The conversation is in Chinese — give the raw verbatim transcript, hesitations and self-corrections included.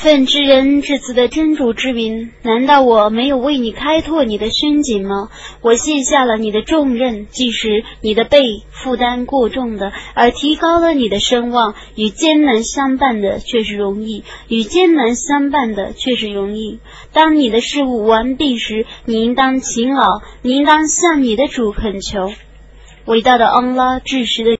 奉至仁至慈的真主之名，难道我没有为你开拓你的深井吗？我卸下了你的重任，即使你的背负担过重的，而提高了你的声望。与艰难相伴的却是容易，与艰难相伴的却是容易。当你的事务完毕时，你应当勤劳，你应当向你的主恳求。伟大的安拉，至实的